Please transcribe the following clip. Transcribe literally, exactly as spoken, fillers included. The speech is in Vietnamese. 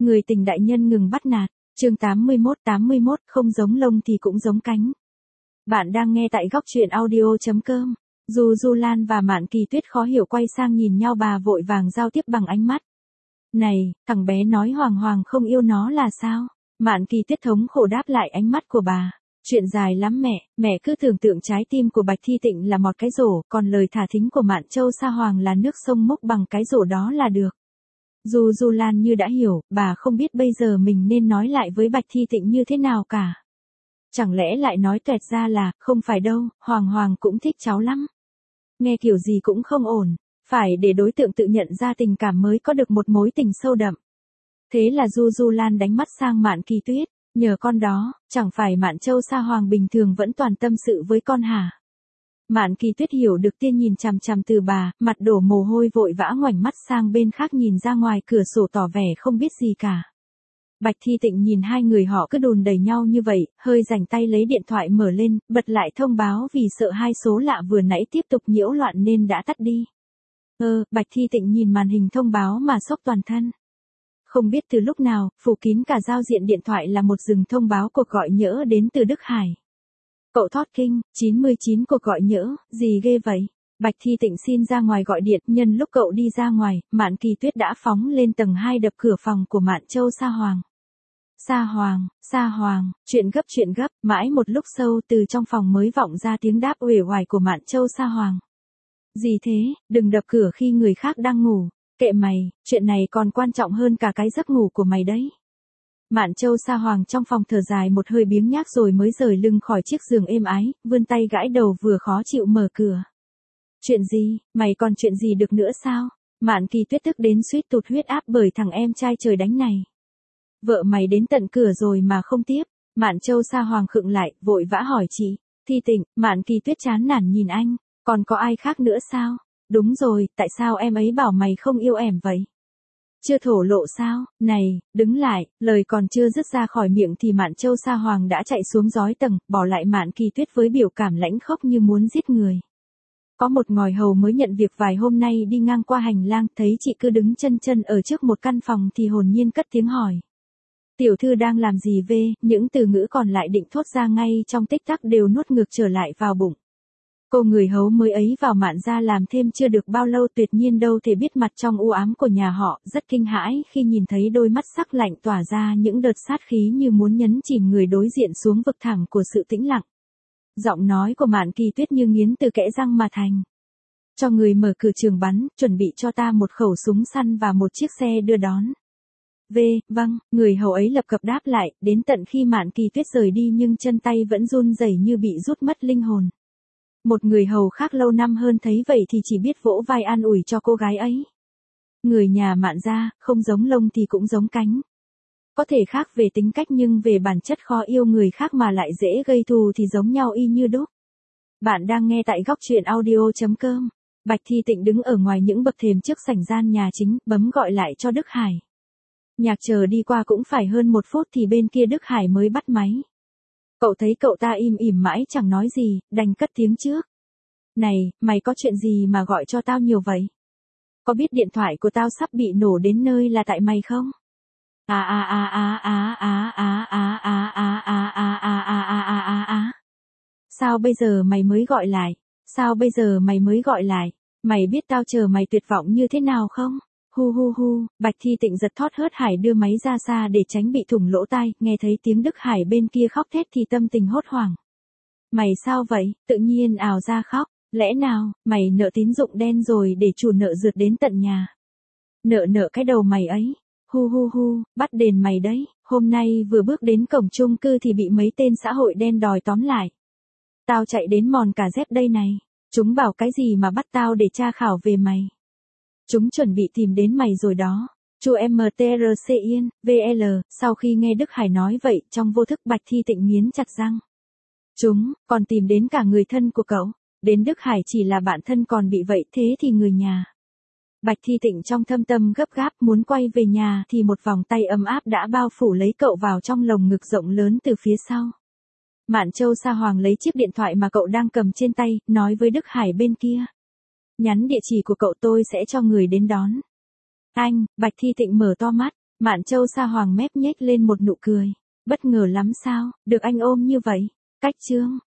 Người tình đại nhân ngừng bắt nạt. Chương tám mươi mốt tám mươi mốt, không giống lông thì cũng giống cánh. Bạn đang nghe tại góc truyện audio chấm com. Du Du Lan và Mạn Kỳ Tuyết khó hiểu quay sang nhìn nhau, bà vội vàng giao tiếp bằng ánh mắt. Này, thằng bé nói Hoàng Hoàng không yêu nó là sao? Mạn Kỳ Tuyết thống khổ đáp lại ánh mắt của bà. Chuyện dài lắm mẹ, mẹ cứ tưởng tượng trái tim của Bạch Thi Tịnh là một cái rổ, còn lời thả thính của Mạn Châu Sa Hoàng là nước sông mốc bằng cái rổ đó là được. Du Du Lan như đã hiểu, bà không biết bây giờ mình nên nói lại với Bạch Thi Tịnh như thế nào cả. Chẳng lẽ lại nói toẹt ra là, không phải đâu, Hoàng Hoàng cũng thích cháu lắm. Nghe kiểu gì cũng không ổn, phải để đối tượng tự nhận ra tình cảm mới có được một mối tình sâu đậm. Thế là Du Du Lan đánh mắt sang Mạn Kỳ Tuyết, nhờ con đó, chẳng phải Mạn Châu Sa Hoàng bình thường vẫn toàn tâm sự với con hả? Mạn Kỳ Tuyết hiểu được, tiên nhìn chằm chằm từ bà, mặt đổ mồ hôi vội vã ngoảnh mắt sang bên khác nhìn ra ngoài cửa sổ tỏ vẻ không biết gì cả. Bạch Thi Tịnh nhìn hai người họ cứ đùn đẩy nhau như vậy, hơi rảnh tay lấy điện thoại mở lên, bật lại thông báo vì sợ hai số lạ vừa nãy tiếp tục nhiễu loạn nên đã tắt đi. Ơ, Bạch Thi Tịnh nhìn màn hình thông báo mà sốc toàn thân. Không biết từ lúc nào, phủ kín cả giao diện điện thoại là một rừng thông báo cuộc gọi nhỡ đến từ Đức Hải. Cậu thót kinh, chín mươi chín cuộc gọi nhỡ, gì ghê vậy? Bạch Thi Tịnh xin ra ngoài gọi điện, nhân lúc cậu đi ra ngoài, Mạn Kỳ Tuyết đã phóng lên tầng hai đập cửa phòng của Mạn Châu Sa Hoàng. Sa Hoàng, Sa Hoàng, chuyện gấp chuyện gấp, mãi một lúc sâu từ trong phòng mới vọng ra tiếng đáp uể oải của Mạn Châu Sa Hoàng. Gì thế, đừng đập cửa khi người khác đang ngủ, kệ mày, chuyện này còn quan trọng hơn cả cái giấc ngủ của mày đấy. Mạn Châu Sa Hoàng trong phòng thở dài một hơi biếng nhác rồi mới rời lưng khỏi chiếc giường êm ái, vươn tay gãi đầu vừa khó chịu mở cửa. Chuyện gì, mày còn chuyện gì được nữa sao? Mạn Kỳ Tuyết tức đến suýt tụt huyết áp bởi thằng em trai trời đánh này. Vợ mày đến tận cửa rồi mà không tiếp. Mạn Châu Sa Hoàng khựng lại, vội vã hỏi chị. Thi Tịnh. Mạn Kỳ Tuyết chán nản nhìn anh. Còn có ai khác nữa sao? Đúng rồi, tại sao em ấy bảo mày không yêu em vậy? Chưa thổ lộ sao? Này, đứng lại, lời còn chưa dứt ra khỏi miệng thì Mạn Châu Sa Hoàng đã chạy xuống giói tầng, bỏ lại Mạn Kỳ Tuyết với biểu cảm lãnh khốc như muốn giết người. Có một ngòi hầu mới nhận việc vài hôm nay đi ngang qua hành lang, thấy chị cứ đứng chân chân ở trước một căn phòng thì hồn nhiên cất tiếng hỏi. Tiểu thư đang làm gì về? Những từ ngữ còn lại định thốt ra ngay trong tích tắc đều nuốt ngược trở lại vào bụng. Cô người hấu mới ấy vào Mạn gia làm thêm chưa được bao lâu, tuyệt nhiên đâu thể biết mặt trong u ám của nhà họ, rất kinh hãi khi nhìn thấy đôi mắt sắc lạnh tỏa ra những đợt sát khí như muốn nhấn chìm người đối diện xuống vực thẳm của sự tĩnh lặng. Giọng nói của Mạn Kỳ Tuyết như nghiến từ kẽ răng mà thành. Cho người mở cửa trường bắn, chuẩn bị cho ta một khẩu súng săn và một chiếc xe đưa đón. V, vâng, người hầu ấy lập cập đáp lại, đến tận khi Mạn Kỳ Tuyết rời đi nhưng chân tay vẫn run rẩy như bị rút mất linh hồn. Một người hầu khác lâu năm hơn thấy vậy thì chỉ biết vỗ vai an ủi cho cô gái ấy. Người nhà Mạn gia, không giống lông thì cũng giống cánh. Có thể khác về tính cách nhưng về bản chất khó yêu người khác mà lại dễ gây thù thì giống nhau y như đúc. Bạn đang nghe tại góc truyện audio chấm com. Bạch Thi Tịnh đứng ở ngoài những bậc thềm trước sảnh gian nhà chính, bấm gọi lại cho Đức Hải. Nhạc chờ đi qua cũng phải hơn một phút thì bên kia Đức Hải mới bắt máy. Cậu thấy cậu ta im ỉm mãi chẳng nói gì, đành cất tiếng trước. Này, mày có chuyện gì mà gọi cho tao nhiều vậy? Có biết điện thoại của tao sắp bị nổ đến nơi là tại mày không? À à à à à à à à à à à à à à à à à. Sao bây giờ mày mới gọi lại? Sao bây giờ mày mới gọi lại? Mày biết tao chờ mày tuyệt vọng như thế nào không? Hu hu hu, Bạch Thi Tịnh giật thót hớt Hải đưa máy ra xa để tránh bị thủng lỗ tai, nghe thấy tiếng Đức Hải bên kia khóc thét thì tâm tình hốt hoảng. Mày sao vậy, tự nhiên ào ra khóc, lẽ nào, mày nợ tín dụng đen rồi để chủ nợ rượt đến tận nhà. Nợ nợ cái đầu mày ấy, hu hu hu, bắt đền mày đấy, hôm nay vừa bước đến cổng chung cư thì bị mấy tên xã hội đen đòi tóm lại. Tao chạy đến mòn cả dép đây này, chúng bảo cái gì mà bắt tao để tra khảo về mày. Chúng chuẩn bị tìm đến mày rồi đó. Chu em tê rờ xê yên, vê lờ, sau khi nghe Đức Hải nói vậy, trong vô thức Bạch Thi Tịnh nghiến chặt răng. Chúng, còn tìm đến cả người thân của cậu. Đến Đức Hải chỉ là bạn thân còn bị vậy, thế thì người nhà. Bạch Thi Tịnh trong thâm tâm gấp gáp muốn quay về nhà thì một vòng tay ấm áp đã bao phủ lấy cậu vào trong lồng ngực rộng lớn từ phía sau. Mạn Châu Sa Hoàng lấy chiếc điện thoại mà cậu đang cầm trên tay, nói với Đức Hải bên kia. Nhắn địa chỉ của cậu tôi sẽ cho người đến đón. Anh, Bạch Thi Tịnh mở to mắt, Mạn Châu Sa Hoàng mép nhếch lên một nụ cười. Bất ngờ lắm sao, được anh ôm như vậy. Cách Trương,